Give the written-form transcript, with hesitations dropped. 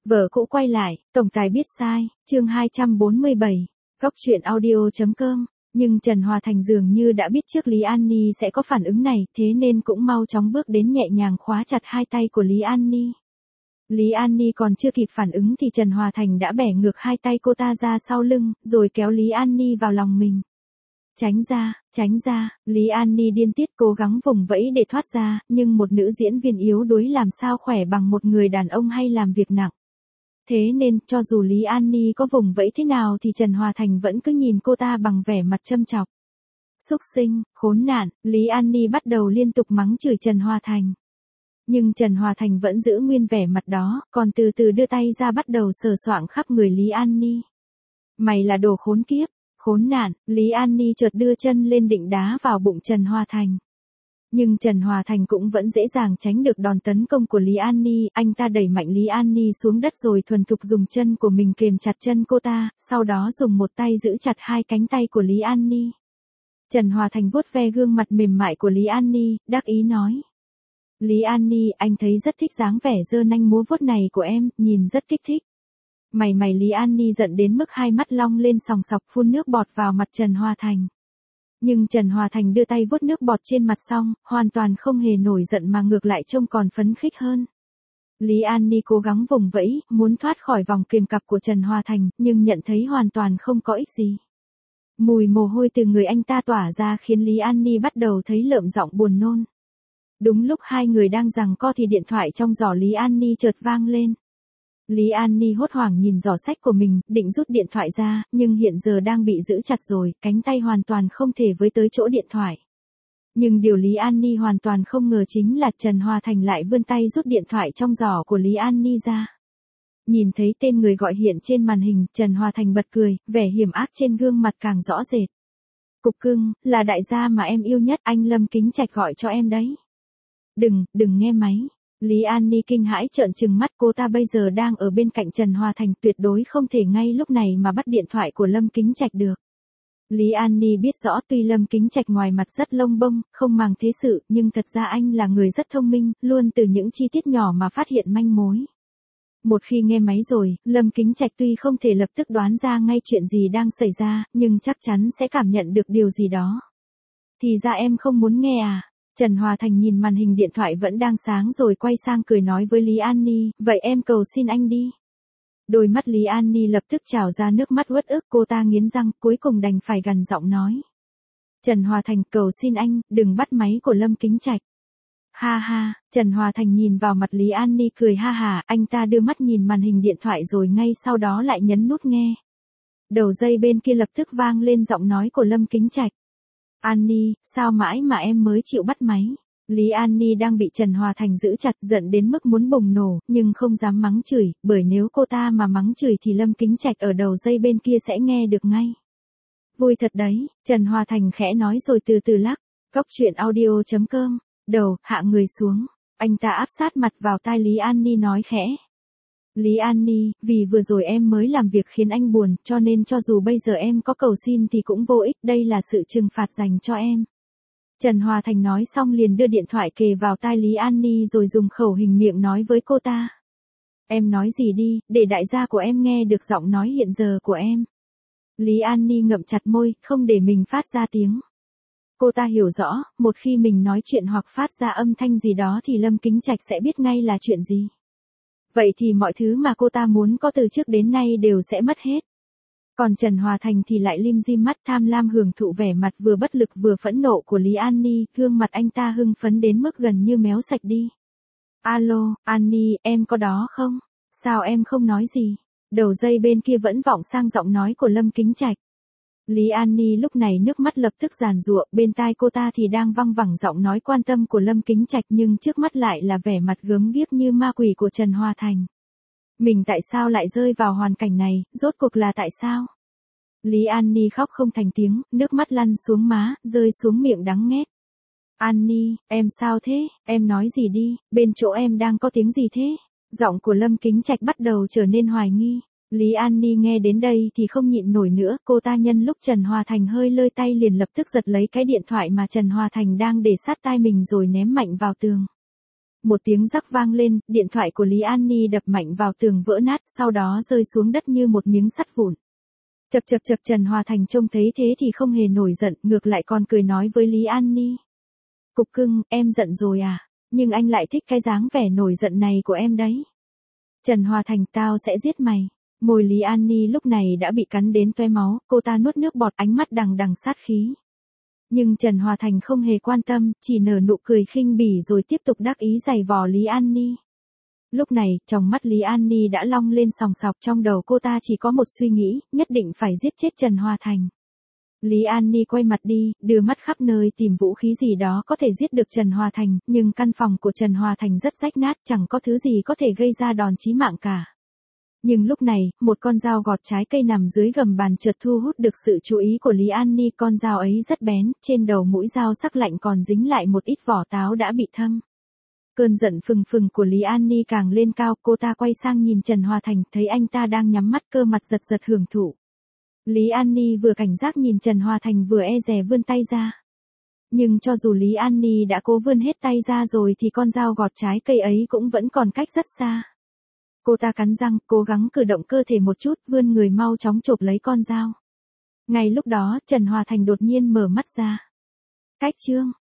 Vợ cũ quay lại, tổng tài biết sai, chương 247, góc truyện audio.com. Nhưng Trần Hòa Thành dường như đã biết trước Lý An Ni sẽ có phản ứng này, thế nên cũng mau chóng bước đến nhẹ nhàng khóa chặt hai tay của Lý An Ni. Lý An Ni còn chưa kịp phản ứng thì Trần Hòa Thành đã bẻ ngược hai tay cô ta ra sau lưng, rồi kéo Lý An Ni vào lòng mình. Tránh ra, Lý An Ni điên tiết cố gắng vùng vẫy để thoát ra, nhưng một nữ diễn viên yếu đuối làm sao khỏe bằng một người đàn ông hay làm việc nặng. Thế nên, cho dù Lý An Ni có vùng vẫy thế nào thì Trần Hòa Thành vẫn cứ nhìn cô ta bằng vẻ mặt châm chọc. Xúc sinh, khốn nạn, Lý An Ni bắt đầu liên tục mắng chửi Trần Hòa Thành. Nhưng Trần Hòa Thành vẫn giữ nguyên vẻ mặt đó, còn từ từ đưa tay ra bắt đầu sờ soạng khắp người Lý An Ni. Mày là đồ khốn kiếp, khốn nạn, Lý An Ni chợt đưa chân lên định đá vào bụng Trần Hòa Thành. Nhưng Trần Hòa Thành cũng vẫn dễ dàng tránh được đòn tấn công của Lý An Ni, anh ta đẩy mạnh Lý An Ni xuống đất rồi thuần thục dùng chân của mình kềm chặt chân cô ta, sau đó dùng một tay giữ chặt hai cánh tay của Lý An Ni. Trần Hòa Thành vuốt ve gương mặt mềm mại của Lý An Ni, đắc ý nói. Lý An Ni, anh thấy rất thích dáng vẻ giơ nanh múa vuốt này của em, nhìn rất kích thích. Mày Lý An Ni giận đến mức hai mắt long lên sòng sọc phun nước bọt vào mặt Trần Hòa Thành. Nhưng Trần Hòa Thành đưa tay vuốt nước bọt trên mặt xong, hoàn toàn không hề nổi giận mà ngược lại trông còn phấn khích hơn. Lý An Ni cố gắng vùng vẫy, muốn thoát khỏi vòng kềm cặp của Trần Hòa Thành, nhưng nhận thấy hoàn toàn không có ích gì. Mùi mồ hôi từ người anh ta tỏa ra khiến Lý An Ni bắt đầu thấy lợm giọng buồn nôn. Đúng lúc hai người đang giằng co thì điện thoại trong giỏ Lý An Ni chợt vang lên. Lý An Ni hốt hoảng nhìn giỏ sách của mình, định rút điện thoại ra, nhưng hiện giờ đang bị giữ chặt rồi, cánh tay hoàn toàn không thể với tới chỗ điện thoại. Nhưng điều Lý An Ni hoàn toàn không ngờ chính là Trần Hòa Thành lại vươn tay rút điện thoại trong giỏ của Lý An Ni ra. Nhìn thấy tên người gọi hiện trên màn hình, Trần Hòa Thành bật cười, vẻ hiểm ác trên gương mặt càng rõ rệt. Cục cưng, là đại gia mà em yêu nhất, anh Lâm Kính Trạch gọi cho em đấy. Đừng nghe máy. Lý An Ni kinh hãi trợn trừng mắt, cô ta bây giờ đang ở bên cạnh Trần Hòa Thành, tuyệt đối không thể ngay lúc này mà bắt điện thoại của Lâm Kính Trạch được. Lý An Ni biết rõ tuy Lâm Kính Trạch ngoài mặt rất lông bông, không màng thế sự, nhưng thật ra anh là người rất thông minh, luôn từ những chi tiết nhỏ mà phát hiện manh mối. Một khi nghe máy rồi, Lâm Kính Trạch tuy không thể lập tức đoán ra ngay chuyện gì đang xảy ra, nhưng chắc chắn sẽ cảm nhận được điều gì đó. Thì ra em không muốn nghe à? Trần Hòa Thành nhìn màn hình điện thoại vẫn đang sáng rồi quay sang cười nói với Lý An Ni, vậy em cầu xin anh đi. Đôi mắt Lý An Ni lập tức trào ra nước mắt uất ức, cô ta nghiến răng, cuối cùng đành phải gằn giọng nói. Trần Hòa Thành, cầu xin anh, đừng bắt máy của Lâm Kính Trạch. Ha ha, Trần Hòa Thành nhìn vào mặt Lý An Ni cười ha hả, anh ta đưa mắt nhìn màn hình điện thoại rồi ngay sau đó lại nhấn nút nghe. Đầu dây bên kia lập tức vang lên giọng nói của Lâm Kính Trạch. An Ni, sao mãi mà em mới chịu bắt máy? Lý An Ni đang bị Trần Hòa Thành giữ chặt, giận đến mức muốn bùng nổ, nhưng không dám mắng chửi, bởi nếu cô ta mà mắng chửi thì Lâm Kính Trạch ở đầu dây bên kia sẽ nghe được ngay. Vui thật đấy, Trần Hòa Thành khẽ nói rồi từ từ lắc. Góc truyện audio.com. Đầu, hạ người xuống. Anh ta áp sát mặt vào tai Lý An Ni nói khẽ. Lý An Ni, vì vừa rồi em mới làm việc khiến anh buồn, cho nên cho dù bây giờ em có cầu xin thì cũng vô ích, đây là sự trừng phạt dành cho em. Trần Hòa Thành nói xong liền đưa điện thoại kề vào tai Lý An Ni rồi dùng khẩu hình miệng nói với cô ta. Em nói gì đi, để đại gia của em nghe được giọng nói hiện giờ của em. Lý An Ni ngậm chặt môi, không để mình phát ra tiếng. Cô ta hiểu rõ, một khi mình nói chuyện hoặc phát ra âm thanh gì đó thì Lâm Kính Trạch sẽ biết ngay là chuyện gì. Vậy thì mọi thứ mà cô ta muốn có từ trước đến nay đều sẽ mất hết. Còn Trần Hòa Thành thì lại lim dim mắt tham lam hưởng thụ vẻ mặt vừa bất lực vừa phẫn nộ của Lý An Ni, gương mặt anh ta hưng phấn đến mức gần như méo sạch đi. Alo, An Ni, em có đó không? Sao em không nói gì? Đầu dây bên kia vẫn vọng sang giọng nói của Lâm Kính Trạch. Lý An Ni lúc này nước mắt lập tức giàn giụa, bên tai cô ta thì đang văng vẳng giọng nói quan tâm của Lâm Kính Trạch nhưng trước mắt lại là vẻ mặt gớm ghiếc như ma quỷ của Trần Hòa Thành. Mình tại sao lại rơi vào hoàn cảnh này, rốt cuộc là tại sao? Lý An Ni khóc không thành tiếng, nước mắt lăn xuống má, rơi xuống miệng đắng nghét. An Ni, em sao thế, em nói gì đi, bên chỗ em đang có tiếng gì thế? Giọng của Lâm Kính Trạch bắt đầu trở nên hoài nghi. Lý An Ni nghe đến đây thì không nhịn nổi nữa, cô ta nhân lúc Trần Hòa Thành hơi lơi tay liền lập tức giật lấy cái điện thoại mà Trần Hòa Thành đang để sát tai mình rồi ném mạnh vào tường. một tiếng rắc vang lên, điện thoại của Lý An Ni đập mạnh vào tường vỡ nát, sau đó rơi xuống đất như một miếng sắt vụn. Chậc chậc chậc, Trần Hòa Thành trông thấy thế thì không hề nổi giận, ngược lại còn cười nói với Lý An Ni. Cục cưng, em giận rồi à? Nhưng anh lại thích cái dáng vẻ nổi giận này của em đấy. Trần Hòa Thành, tao sẽ giết mày. Môi Lý An Ni lúc này đã bị cắn đến toe máu, cô ta nuốt nước bọt, ánh mắt đằng đằng sát khí. Nhưng Trần Hòa Thành không hề quan tâm, chỉ nở nụ cười khinh bỉ rồi tiếp tục đắc ý giày vò Lý An Ni. Lúc này, trong mắt Lý An Ni đã long lên sòng sọc, trong đầu cô ta chỉ có một suy nghĩ, nhất định phải giết chết Trần Hòa Thành. Lý An Ni quay mặt đi, đưa mắt khắp nơi tìm vũ khí gì đó có thể giết được Trần Hòa Thành, nhưng căn phòng của Trần Hòa Thành rất rách nát, chẳng có thứ gì có thể gây ra đòn chí mạng cả. Nhưng lúc này, một con dao gọt trái cây nằm dưới gầm bàn chợt thu hút được sự chú ý của Lý An Ni, con dao ấy rất bén, trên đầu mũi dao sắc lạnh còn dính lại một ít vỏ táo đã bị thâm. Cơn giận phừng phừng của Lý An Ni càng lên cao, cô ta quay sang nhìn Trần Hòa Thành, thấy anh ta đang nhắm mắt, cơ mặt giật giật hưởng thụ. Lý An Ni vừa cảnh giác nhìn Trần Hòa Thành vừa e dè vươn tay ra. Nhưng cho dù Lý An Ni đã cố vươn hết tay ra rồi thì con dao gọt trái cây ấy cũng vẫn còn cách rất xa. Cô ta cắn răng, cố gắng cử động cơ thể một chút, vươn người mau chóng chộp lấy con dao. Ngay lúc đó, Trần Hòa Thành đột nhiên mở mắt ra. Cách chương